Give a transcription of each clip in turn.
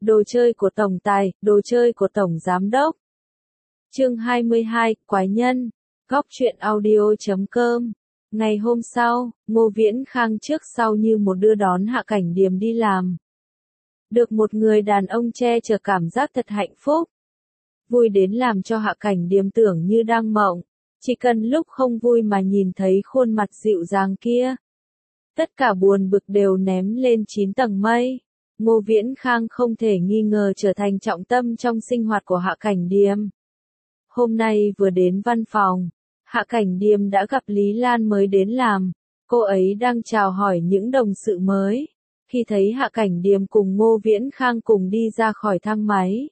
Đồ chơi của tổng tài, đồ chơi của tổng giám đốc. Chương 22, Quái nhân. Góc truyện audio.com. Ngày hôm sau, Ngô Viễn Khang trước sau như một đưa đón Hạ Cảnh Điềm đi làm. Được một người đàn ông che chở cảm giác thật hạnh phúc. Vui đến làm cho Hạ Cảnh Điềm tưởng như đang mộng. Chỉ cần lúc không vui mà nhìn thấy khuôn mặt dịu dàng kia. Tất cả buồn bực đều ném lên 9 tầng mây. Ngô Viễn Khang không thể nghi ngờ trở thành trọng tâm trong sinh hoạt của Hạ Cảnh Điềm. Hôm nay vừa đến văn phòng, Hạ Cảnh Điềm đã gặp Lý Lan mới đến làm. Cô ấy đang chào hỏi những đồng sự mới. Khi thấy Hạ Cảnh Điềm cùng Ngô Viễn Khang cùng đi ra khỏi thang máy,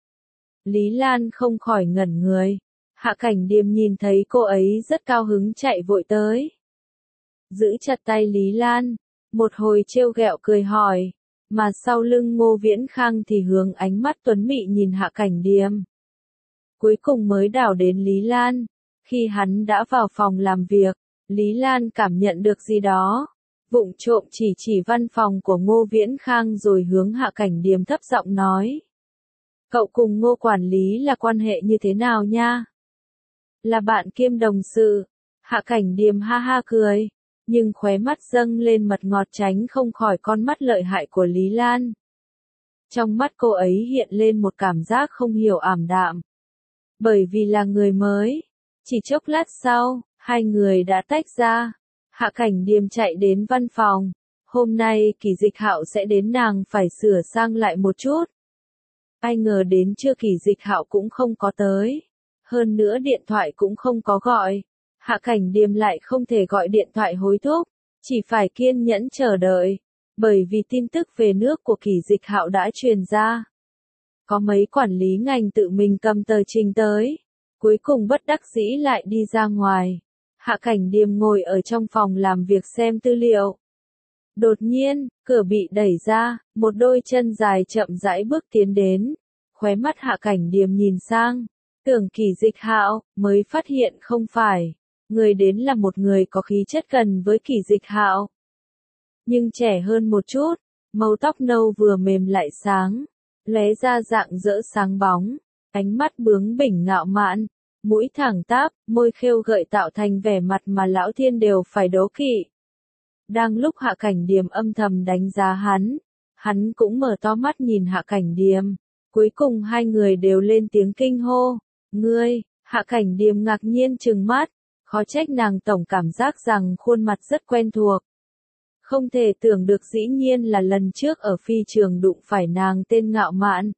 Lý Lan không khỏi ngẩn người. Hạ Cảnh Điềm nhìn thấy cô ấy rất cao hứng chạy vội tới. Giữ chặt tay Lý Lan, một hồi trêu ghẹo cười hỏi, mà sau lưng Ngô Viễn Khang thì hướng ánh mắt tuấn mị nhìn Hạ Cảnh Điềm. Cuối cùng mới đảo đến Lý Lan. Khi hắn đã vào phòng làm việc, Lý Lan cảm nhận được gì đó. Vụng trộm chỉ văn phòng của Ngô Viễn Khang rồi hướng Hạ Cảnh Điềm thấp giọng nói. Cậu cùng Ngô quản lý là quan hệ như thế nào nha? Là bạn kiêm đồng sự. Hạ Cảnh Điềm ha ha cười, nhưng khóe mắt dâng lên mật ngọt tránh không khỏi con mắt lợi hại của Lý Lan. Trong mắt cô ấy hiện lên một cảm giác không hiểu ảm đạm. Bởi vì là người mới. Chỉ chốc lát sau, hai người đã tách ra. Hạ Cảnh Điềm chạy đến văn phòng. Hôm nay Kỳ Dịch Hạo sẽ đến, nàng phải sửa sang lại một chút. Ai ngờ đến trưa Kỳ Dịch Hạo cũng không có tới. Hơn nữa điện thoại cũng không có gọi. Hạ Cảnh Điềm lại không thể gọi điện thoại hối thúc. Chỉ phải kiên nhẫn chờ đợi. Bởi vì tin tức về nước của Kỳ Dịch Hạo đã truyền ra. Có mấy quản lý ngành tự mình cầm tờ trình tới. Cuối cùng bất đắc dĩ lại đi ra ngoài. Hạ Cảnh Điềm ngồi ở trong phòng làm việc xem tư liệu. Đột nhiên, cửa bị đẩy ra, một đôi chân dài chậm rãi bước tiến đến. Khóe mắt Hạ Cảnh Điềm nhìn sang, tưởng Kỳ Dịch Hạo, mới phát hiện không phải. Người đến là một người có khí chất gần với Kỳ Dịch Hạo. Nhưng trẻ hơn một chút, màu tóc nâu vừa mềm lại sáng, lóe ra dạng dỡ sáng bóng, ánh mắt bướng bỉnh ngạo mạn, mũi thẳng tắp, môi khêu gợi tạo thành vẻ mặt mà lão thiên đều phải đố kỵ. Đang lúc Hạ Cảnh Điềm âm thầm đánh giá hắn cũng mở to mắt nhìn Hạ Cảnh Điềm. Cuối cùng hai người đều lên tiếng kinh hô. Ngươi, Hạ Cảnh Điềm ngạc nhiên trừng mắt, khó trách nàng tổng cảm giác rằng khuôn mặt rất quen thuộc. Không thể tưởng được dĩ nhiên là lần trước ở phi trường đụng phải nàng tên ngạo mạn.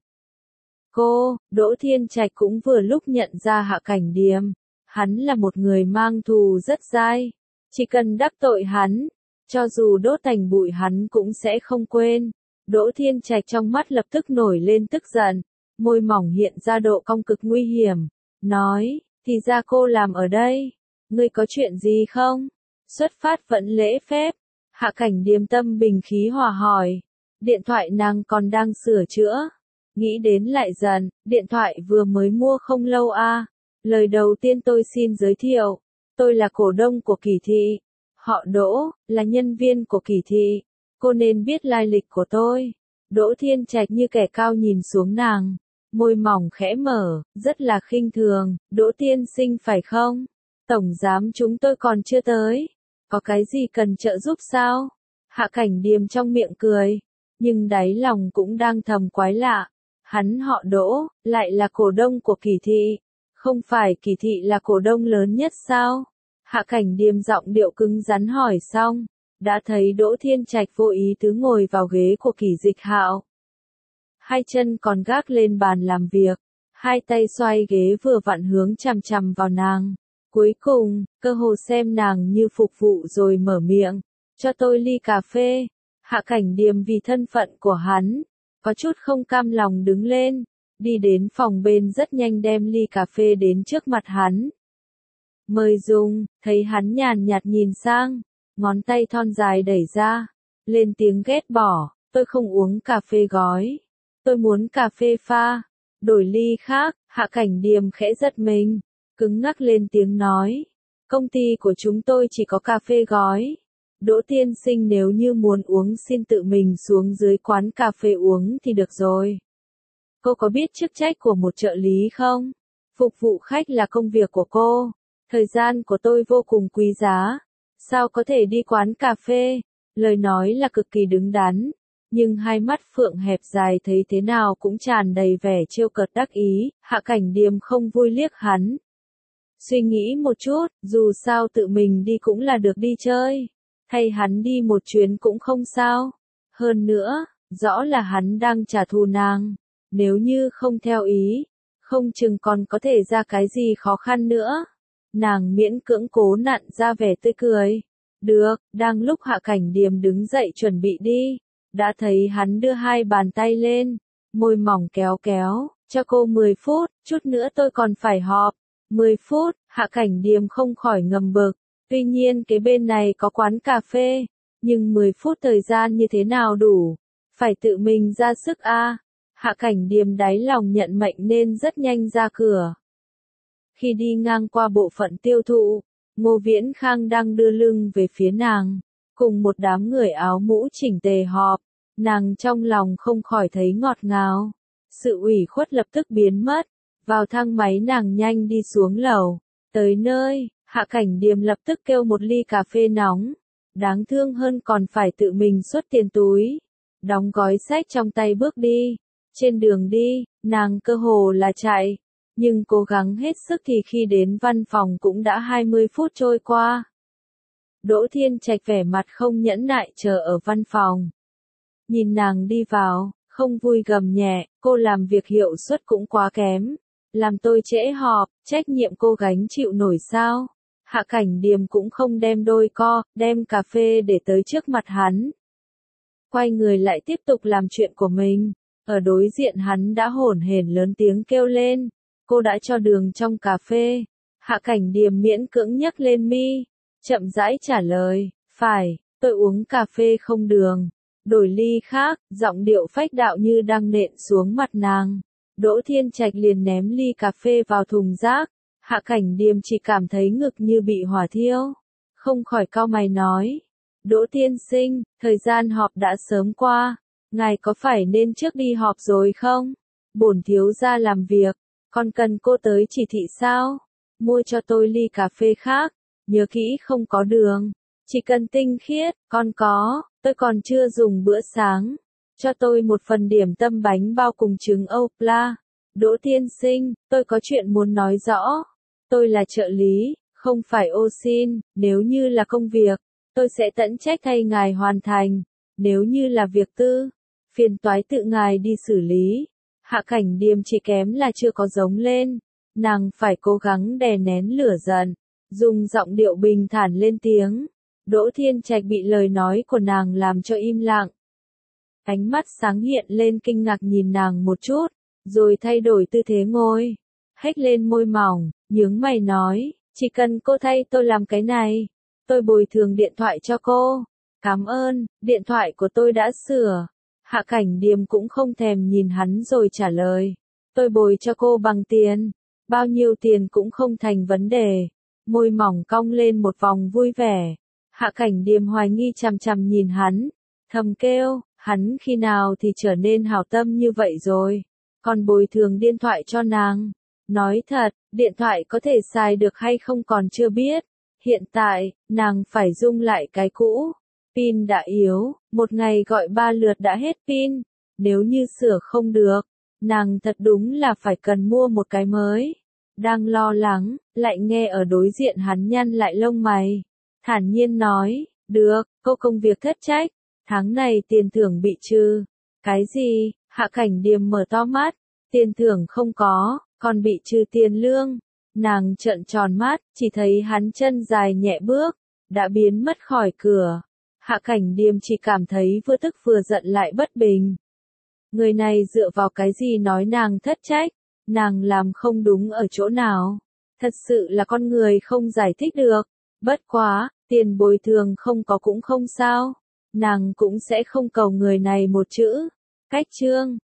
Cô, Đỗ Thiên Trạch cũng vừa lúc nhận ra Hạ Cảnh Điềm. Hắn là một người mang thù rất dai. Chỉ cần đắc tội hắn, cho dù đốt thành bụi hắn cũng sẽ không quên. Đỗ Thiên Trạch trong mắt lập tức nổi lên tức giận. Môi mỏng hiện ra độ cong cực nguy hiểm. Nói, thì ra cô làm ở đây. Ngươi có chuyện gì không? Xuất phát vẫn lễ phép. Hạ Cảnh Điềm tâm bình khí hòa hỏi. Điện thoại nàng còn đang sửa chữa. Nghĩ đến lại dần, điện thoại vừa mới mua không lâu à. Lời đầu tiên tôi xin giới thiệu. Tôi là cổ đông của Kỳ Thị. Họ Đỗ, là nhân viên của Kỳ Thị. Cô nên biết lai lịch của tôi. Đỗ Thiên Trạch như kẻ cao nhìn xuống nàng. Môi mỏng khẽ mở, rất là khinh thường. Đỗ tiên sinh phải không? Tổng giám chúng tôi còn chưa tới. Có cái gì cần trợ giúp sao? Hạ Cảnh Điềm trong miệng cười. Nhưng đáy lòng cũng đang thầm quái lạ. Hắn họ Đỗ, lại là cổ đông của Kỳ Thị. Không phải Kỳ Thị là cổ đông lớn nhất sao? Hạ Cảnh Điềm giọng điệu cứng rắn hỏi xong. Đã thấy Đỗ Thiên Trạch vô ý tứ ngồi vào ghế của Kỳ Dịch Hạo. Hai chân còn gác lên bàn làm việc. Hai tay xoay ghế vừa vặn hướng chằm chằm vào nàng. Cuối cùng, cơ hồ xem nàng như phục vụ rồi mở miệng. Cho tôi ly cà phê. Hạ Cảnh Điềm vì thân phận của hắn, có chút không cam lòng đứng lên. Đi đến phòng bên rất nhanh đem ly cà phê đến trước mặt hắn. Mời dùng, thấy hắn nhàn nhạt nhìn sang. Ngón tay thon dài đẩy ra. Lên tiếng ghét bỏ, tôi không uống cà phê gói. Tôi muốn cà phê pha. Đổi ly khác, Hạ Cảnh Điềm khẽ giật mình. Cứng ngắc lên tiếng nói. Công ty của chúng tôi chỉ có cà phê gói. Đỗ tiên sinh nếu như muốn uống xin tự mình xuống dưới quán cà phê uống thì được rồi. Cô có biết chức trách của một trợ lý không? Phục vụ khách là công việc của cô. Thời gian của tôi vô cùng quý giá. Sao có thể đi quán cà phê? Lời nói là cực kỳ đứng đắn. Nhưng hai mắt Phượng hẹp dài thấy thế nào cũng tràn đầy vẻ trêu cợt đắc ý. Hạ Cảnh Điềm không vui liếc hắn. Suy nghĩ một chút, dù sao tự mình đi cũng là được đi chơi. Thay hắn đi một chuyến cũng không sao. Hơn nữa, rõ là hắn đang trả thù nàng. Nếu như không theo ý, không chừng còn có thể ra cái gì khó khăn nữa. Nàng miễn cưỡng cố nặn ra vẻ tươi cười. Được, đang lúc Hạ Cảnh Điềm đứng dậy chuẩn bị đi. Đã thấy hắn đưa hai bàn tay lên, môi mỏng kéo kéo, cho cô 10 phút, chút nữa tôi còn phải họp. 10 phút, Hạ Cảnh Điềm không khỏi ngầm bực. Tuy nhiên cái bên này có quán cà phê, nhưng 10 phút thời gian như thế nào đủ? Phải tự mình ra sức a. Hạ Cảnh Điềm đáy lòng nhận mệnh nên rất nhanh ra cửa. Khi đi ngang qua bộ phận tiêu thụ, Ngô Viễn Khang đang đưa lưng về phía nàng, cùng một đám người áo mũ chỉnh tề họp. Nàng trong lòng không khỏi thấy ngọt ngào. Sự ủy khuất lập tức biến mất. Vào thang máy nàng nhanh đi xuống lầu. Tới nơi, Hạ Cảnh Điềm lập tức kêu một ly cà phê nóng. Đáng thương hơn còn phải tự mình xuất tiền túi. Đóng gói sách trong tay bước đi. Trên đường đi, nàng cơ hồ là chạy. Nhưng cố gắng hết sức thì khi đến văn phòng cũng đã 20 phút trôi qua. Đỗ Thiên Trạch vẻ mặt không nhẫn nại chờ ở văn phòng. Nhìn nàng đi vào, không vui gầm nhẹ, cô làm việc hiệu suất cũng quá kém. Làm tôi trễ họp, trách nhiệm cô gánh chịu nổi sao? Hạ Cảnh Điềm cũng không đem đôi co, đem cà phê để tới trước mặt hắn. Quay người lại tiếp tục làm chuyện của mình. Ở đối diện hắn đã hổn hển lớn tiếng kêu lên. Cô đã cho đường trong cà phê. Hạ Cảnh Điềm miễn cưỡng nhấc lên mi. Chậm rãi trả lời, phải, tôi uống cà phê không đường. Đổi ly khác, giọng điệu phách đạo như đang nện xuống mặt nàng. Đỗ Thiên Trạch liền ném ly cà phê vào thùng rác. Hạ Cảnh Điềm chỉ cảm thấy ngực như bị hỏa thiêu. Không khỏi cau mày nói. Đỗ tiên sinh, thời gian họp đã sớm qua. Ngài có phải nên trước đi họp rồi không? Bổn thiếu gia làm việc. Còn cần cô tới chỉ thị sao? Mua cho tôi ly cà phê khác. Nhớ kỹ không có đường. Chỉ cần tinh khiết, con có. Tôi còn chưa dùng bữa sáng. Cho tôi một phần điểm tâm bánh bao cùng trứng Âu Pla. Đỗ tiên sinh, tôi có chuyện muốn nói rõ. Tôi là trợ lý, không phải ô xin. Nếu như là công việc, tôi sẽ tận trách thay ngài hoàn thành. Nếu như là việc tư, phiền toái tự ngài đi xử lý. Hạ Cảnh Điềm chỉ kém là chưa có giống lên. Nàng phải cố gắng đè nén lửa giận. Dùng giọng điệu bình thản lên tiếng. Đỗ Thiên Trạch bị lời nói của nàng làm cho im lặng. Ánh mắt sáng hiện lên kinh ngạc nhìn nàng một chút, rồi thay đổi tư thế ngồi. Hếch lên môi mỏng, nhướng mày nói, chỉ cần cô thay tôi làm cái này, tôi bồi thường điện thoại cho cô. Cảm ơn, điện thoại của tôi đã sửa. Hạ Cảnh Điềm cũng không thèm nhìn hắn rồi trả lời. Tôi bồi cho cô bằng tiền. Bao nhiêu tiền cũng không thành vấn đề. Môi mỏng cong lên một vòng vui vẻ. Hạ Cảnh Điềm hoài nghi chằm chằm nhìn hắn. Thầm kêu, hắn khi nào thì trở nên hảo tâm như vậy rồi. Còn bồi thường điện thoại cho nàng. Nói thật, điện thoại có thể xài được hay không còn chưa biết. Hiện tại, nàng phải dung lại cái cũ. Pin đã yếu, một ngày gọi 3 lượt đã hết pin. Nếu như sửa không được, nàng thật đúng là phải cần mua một cái mới. Đang lo lắng, lại nghe ở đối diện hắn nhăn lại lông mày. Thản nhiên nói, được, cô công việc thất trách. Tháng này tiền thưởng bị trừ. Cái gì? Hạ Cảnh Điềm mở to mắt. Tiền thưởng không có, còn bị trừ tiền lương. Nàng trợn tròn mắt, chỉ thấy hắn chân dài nhẹ bước, đã biến mất khỏi cửa. Hạ Cảnh Điềm chỉ cảm thấy vừa tức vừa giận lại bất bình. Người này dựa vào cái gì nói nàng thất trách, nàng làm không đúng ở chỗ nào. Thật sự là con người không giải thích được. Bất quá, tiền bồi thường không có cũng không sao. Nàng cũng sẽ không cầu người này một chữ. Cách chương